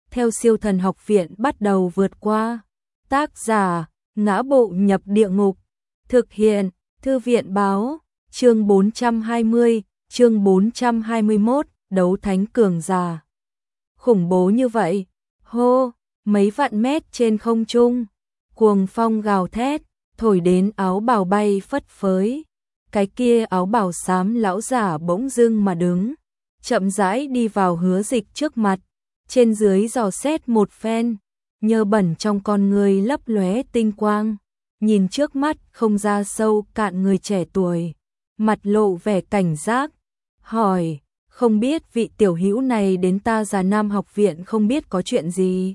theo Siêu Thần Học Viện bắt đầu vượt qua. Tác giả, Ngã Bộ Nhập Địa Ngục. Thực hiện, Thư viện báo, chương 420, chương 421, đấu thánh cường giả. Khủng bố như vậy, hô, mấy vạn mét trên không trung, cuồng phong gào thét, thổi đến áo bào bay phất phới. Cái kia áo bào xám lão giả bỗng dưng mà đứng, chậm rãi đi vào Hứa Dịch trước mặt, trên dưới dò xét một phen, nhơ bẩn trong con người lấp lóe tinh quang, nhìn trước mắt không ra sâu cạn người trẻ tuổi, mặt lộ vẻ cảnh giác, hỏi, không biết vị tiểu hữu này đến ta Già Nam học viện không biết có chuyện gì.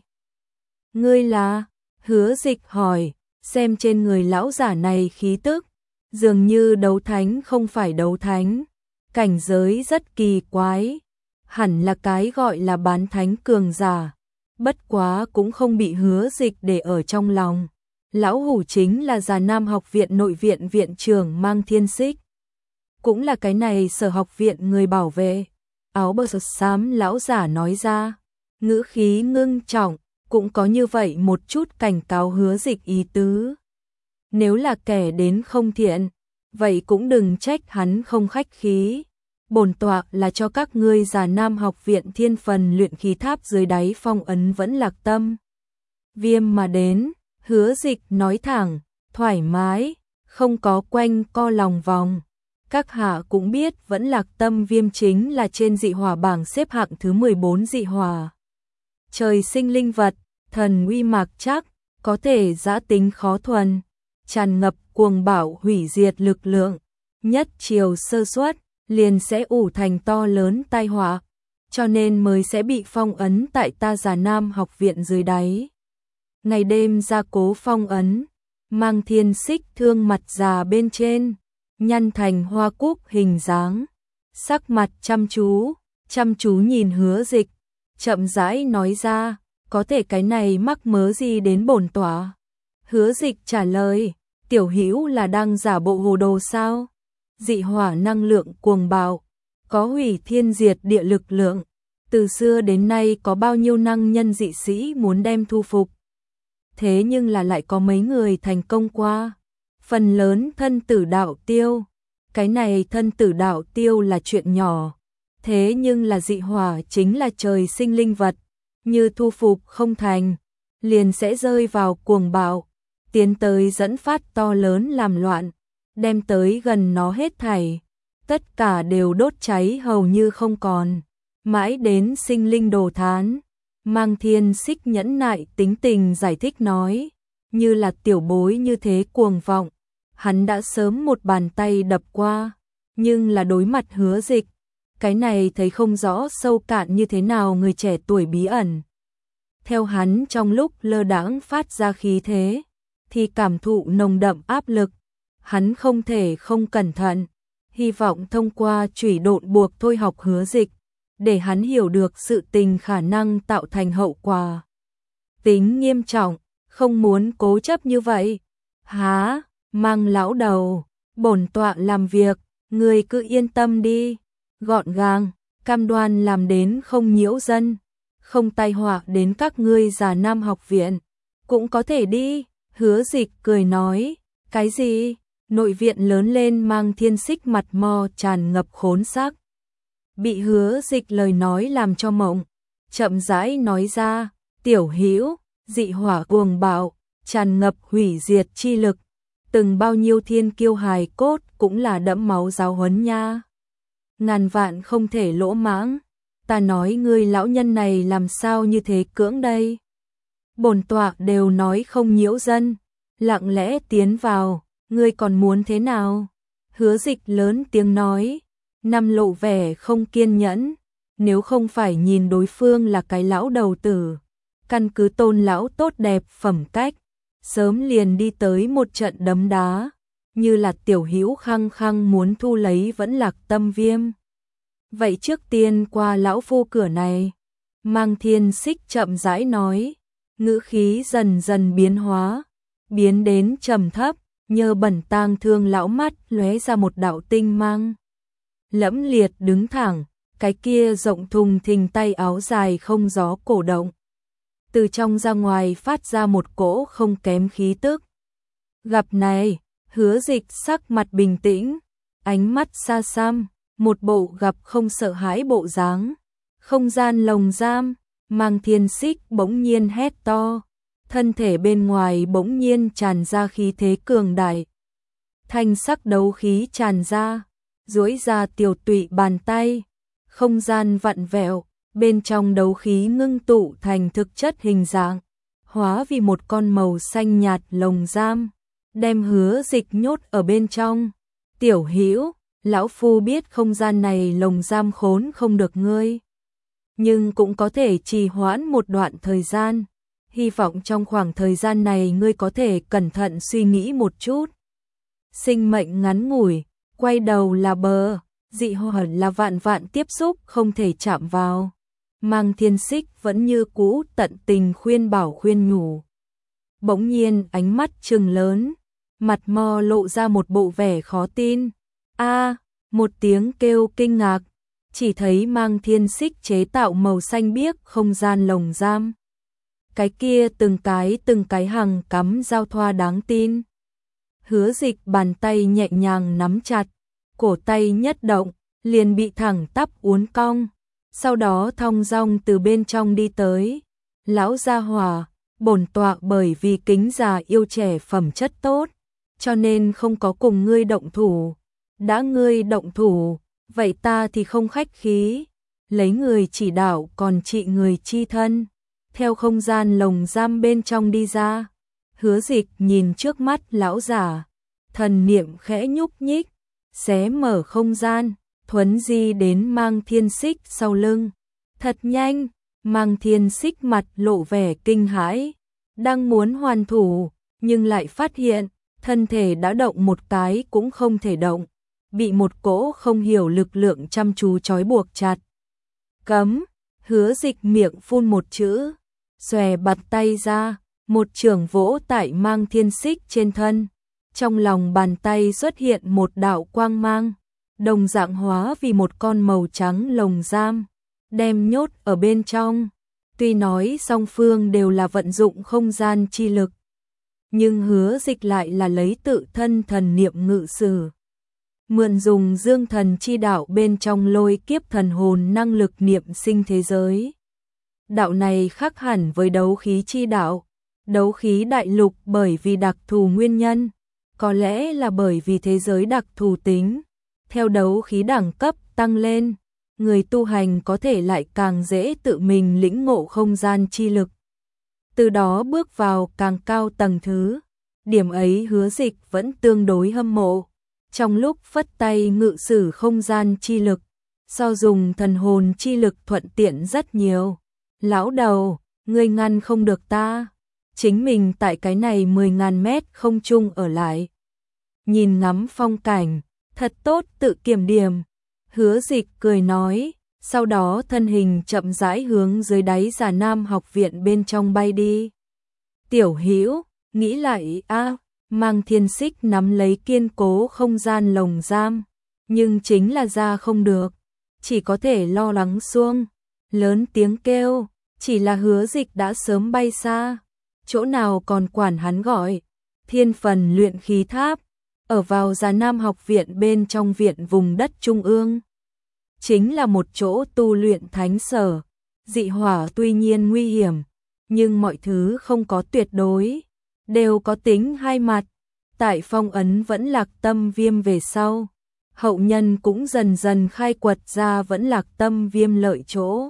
Ngươi là? Hứa Dịch hỏi, xem trên người lão giả này khí tức, dường như đấu thánh không phải đấu thánh, cảnh giới rất kỳ quái, hẳn là cái gọi là bán thánh cường giả, bất quá cũng không bị Hứa Dịch để ở trong lòng. Lão hủ chính là Già Nam học viện nội viện viện trưởng Mang Thiên Xích, cũng là cái này Sở học viện người bảo vệ. Áo bào xám lão giả nói ra, ngữ khí ngưng trọng, cũng có như vậy một chút cảnh cáo Hứa Dịch ý tứ. Nếu là kẻ đến không thiện, vậy cũng đừng trách hắn không khách khí. Bổn tọa là cho các ngươi Già Nam học viện thiên phần luyện khí tháp dưới đáy phong ấn Vẫn Lạc Tâm Viêm mà đến. Hứa Dịch nói thẳng, thoải mái, không có quanh co lòng vòng. Các hạ cũng biết Vẫn Lạc Tâm Viêm chính là trên dị hỏa bảng xếp hạng thứ 14 dị hỏa. Trời sinh linh vật, thần uy mạc chắc, có thể giã tính khó thuần, tràn ngập cuồng bạo hủy diệt lực lượng, nhất chiều sơ suất liền sẽ ủ thành to lớn tai họa, cho nên mới sẽ bị phong ấn tại ta Già Nam học viện dưới đáy. Ngày đêm gia cố phong ấn, Mang Thiên Xích thương mặt già bên trên, nhăn thành hoa cúc hình dáng, sắc mặt chăm chú nhìn Hứa Dịch, chậm rãi nói ra, có thể cái này mắc mớ gì đến bổn tọa. Hứa Dịch trả lời, tiểu hữu là đang giả bộ hồ đồ sao? Dị hỏa năng lượng cuồng bạo, có hủy thiên diệt địa lực lượng, từ xưa đến nay có bao nhiêu năng nhân dị sĩ muốn đem thu phục. Thế nhưng là lại có mấy người thành công qua, phần lớn thân tử đạo tiêu. Cái này thân tử đạo tiêu là chuyện nhỏ, thế nhưng là dị hỏa chính là trời sinh linh vật, như thu phục không thành, liền sẽ rơi vào cuồng bạo, tiến tới dẫn phát to lớn làm loạn, đem tới gần nó hết thảy, tất cả đều đốt cháy hầu như không còn, mãi đến sinh linh đồ thán. Mang Thiên Xích nhẫn nại tính tình giải thích nói, như là tiểu bối như thế cuồng vọng, hắn đã sớm một bàn tay đập qua, nhưng là đối mặt Hứa Dịch, cái này thấy không rõ sâu cạn như thế nào người trẻ tuổi bí ẩn. Theo hắn trong lúc lơ đãng phát ra khí thế, thì cảm thụ nồng đậm áp lực, hắn không thể không cẩn thận, hy vọng thông qua chủy độn buộc thôi học Hứa Dịch, để hắn hiểu được sự tình khả năng tạo thành hậu quả. Tính nghiêm trọng, không muốn cố chấp như vậy. Há, Mang lão đầu, bổn tọa làm việc, người cứ yên tâm đi, gọn gàng, cam đoan làm đến không nhiễu dân, không tai họa đến các ngươi Già Nam học viện, cũng có thể đi. Hứa Dịch cười nói, cái gì? Nội viện lớn lên Mang Thiên Xích mặt mo tràn ngập khốn sắc. Bị Hứa Dịch lời nói làm cho mộng, chậm rãi nói ra, tiểu hữu, dị hỏa cuồng bạo, tràn ngập hủy diệt chi lực, từng bao nhiêu thiên kiêu hài cốt cũng là đẫm máu giáo huấn nha. Ngàn vạn không thể lỗ mãng, ta nói ngươi lão nhân này làm sao như thế cưỡng đây. Bổn tọa đều nói không nhiễu dân, lặng lẽ tiến vào, ngươi còn muốn thế nào? Hứa Dịch lớn tiếng nói, nằm lộ vẻ không kiên nhẫn, nếu không phải nhìn đối phương là cái lão đầu tử, căn cứ Tôn lão tốt đẹp phẩm cách, sớm liền đi tới một trận đấm đá, như là tiểu hữu khăng khăng muốn thu lấy Vẫn Lạc Tâm Viêm. Vậy trước tiên qua lão phu cửa này. Mang Thiên Xích chậm rãi nói, ngữ khí dần dần biến hóa, biến đến trầm thấp, nhờ bẩn tang thương lão mắt lóe ra một đạo tinh mang. Lẫm liệt đứng thẳng, cái kia rộng thùng thình tay áo dài không gió cổ động, từ trong ra ngoài phát ra một cỗ không kém khí tức. Gặp này, Hứa Dịch sắc mặt bình tĩnh, ánh mắt xa xăm, một bộ gặp không sợ hãi bộ dáng. Không gian lồng giam, Mang Thiên Xích bỗng nhiên hét to, thân thể bên ngoài bỗng nhiên tràn ra khí thế cường đại. Thanh sắc đấu khí tràn ra, duỗi ra tiểu tụy bàn tay, không gian vặn vẹo, bên trong đấu khí ngưng tụ thành thực chất hình dạng, hóa vì một con màu xanh nhạt lồng giam, đem Hứa Dịch nhốt ở bên trong. Tiểu Hữu, lão phu biết không gian này lồng giam khốn không được ngươi, nhưng cũng có thể trì hoãn một đoạn thời gian. Hy vọng trong khoảng thời gian này ngươi có thể cẩn thận suy nghĩ một chút. Sinh mệnh ngắn ngủi, quay đầu là bờ, dị hỏa là vạn vạn tiếp xúc không thể chạm vào. Mang Thiên Xích vẫn như cũ tận tình khuyên bảo khuyên nhủ. Bỗng nhiên ánh mắt trừng lớn, mặt mò lộ ra một bộ vẻ khó tin. Một tiếng kêu kinh ngạc, chỉ thấy Mang Thiên Xích chế tạo màu xanh biếc không gian lồng giam. Cái kia từng cái hàng cắm giao thoa đáng tin. Hứa Dịch bàn tay nhẹ nhàng nắm chặt, cổ tay nhất động, liền bị thẳng tắp uốn cong, sau đó thong dong từ bên trong đi tới. Lão gia hỏa, bổn tọa bởi vì kính già yêu trẻ phẩm chất tốt, cho nên không có cùng ngươi động thủ. Đã ngươi động thủ, vậy ta thì không khách khí, lấy người chỉ đạo còn trị người chi thân. Theo không gian lồng giam bên trong đi ra, Hứa Dịch nhìn trước mắt lão giả, thần niệm khẽ nhúc nhích, xé mở không gian, thuấn di đến Mang Thiên Xích sau lưng. Thật nhanh, Mang Thiên Xích mặt lộ vẻ kinh hãi, đang muốn hoàn thủ, nhưng lại phát hiện, thân thể đã động một cái cũng không thể động, bị một cỗ không hiểu lực lượng chăm chú trói buộc chặt. Cấm, Hứa Dịch miệng phun một chữ, xòe bật tay ra, một chưởng vỗ tại Mang Thiên Xích trên thân. Trong lòng bàn tay xuất hiện một đạo quang mang, đồng dạng hóa vì một con màu trắng lồng giam, đem nhốt ở bên trong. Tuy nói song phương đều là vận dụng không gian chi lực, nhưng Hứa Dịch lại là lấy tự thân thần niệm ngự sử. Mượn dùng dương thần chi đạo bên trong lôi kiếp thần hồn năng lực niệm sinh thế giới. Đạo này khác hẳn với đấu khí chi đạo. Đấu khí đại lục bởi vì đặc thù nguyên nhân, có lẽ là bởi vì thế giới đặc thù tính. Theo đấu khí đẳng cấp tăng lên, người tu hành có thể lại càng dễ tự mình lĩnh ngộ không gian chi lực, từ đó bước vào càng cao tầng thứ. Điểm ấy Hứa Dịch vẫn tương đối hâm mộ. Trong lúc phất tay ngự sử không gian chi lực, so dùng thần hồn chi lực thuận tiện rất nhiều. Lão đầu, ngươi ngăn không được ta. Chính mình tại cái này 10.000 mét không trung ở lại, nhìn ngắm phong cảnh, thật tốt tự kiểm điểm. Hứa Dịch cười nói, sau đó thân hình chậm rãi hướng dưới đáy Già Nam học viện bên trong bay đi. Tiểu Hữu, nghĩ lại Mang Thiên Xích nắm lấy kiên cố không gian lồng giam, nhưng chính là ra không được, chỉ có thể lo lắng xuông, lớn tiếng kêu, chỉ là Hứa Dịch đã sớm bay xa, chỗ nào còn quản hắn gọi. Thiên Phần luyện khí tháp, ở vào Già Nam học viện bên trong viện vùng đất trung ương, chính là một chỗ tu luyện thánh sở. Dị hỏa tuy nhiên nguy hiểm, nhưng mọi thứ không có tuyệt đối, đều có tính hai mặt. Tại phong ấn Vẫn Lạc Tâm Viêm về sau, hậu nhân cũng dần dần khai quật ra Vẫn Lạc Tâm Viêm lợi chỗ.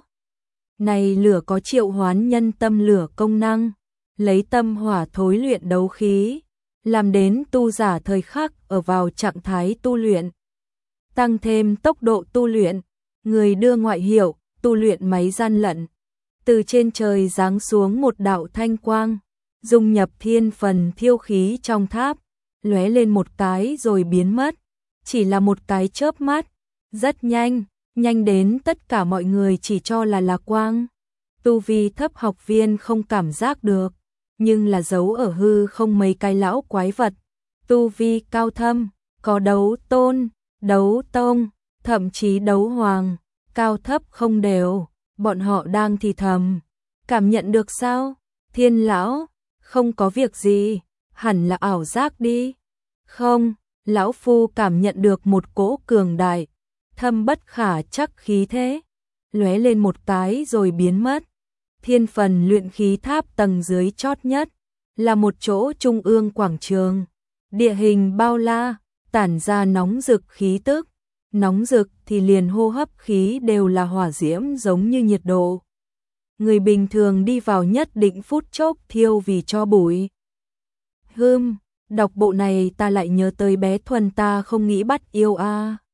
Này lửa có triệu hoán nhân tâm lửa công năng, lấy tâm hỏa thối luyện đấu khí, làm đến tu giả thời khắc ở vào trạng thái tu luyện, tăng thêm tốc độ tu luyện. Người đưa ngoại hiệu tu luyện máy gian lận. Từ trên trời giáng xuống một đạo thanh quang, dung nhập thiên phần thiêu khí trong tháp, lóe lên một cái rồi biến mất, chỉ là một cái chớp mắt, rất nhanh, nhanh đến tất cả mọi người chỉ cho là quang. Tu vi thấp học viên không cảm giác được, nhưng là giấu ở hư không mấy cái lão quái vật. Tu vi cao thâm, có đấu tôn, đấu tông, thậm chí đấu hoàng, cao thấp không đều, bọn họ đang thì thầm, Cảm nhận được sao? Thiên lão, không có việc gì, hẳn là ảo giác đi. Không, lão phu cảm nhận được một cỗ cường đại, thâm bất khả chắc khí thế, lóe lên một cái rồi biến mất. Thiên phần luyện khí tháp tầng dưới chót nhất, là một chỗ trung ương quảng trường. Địa hình bao la, tản ra nóng rực khí tức. Nóng rực thì liền hô hấp khí đều là hỏa diễm giống như nhiệt độ. Người bình thường đi vào nhất định phút chốc thiêu vì cho bụi. Đọc bộ này ta lại nhớ tới bé Thuần ta không nghĩ bắt yêu a.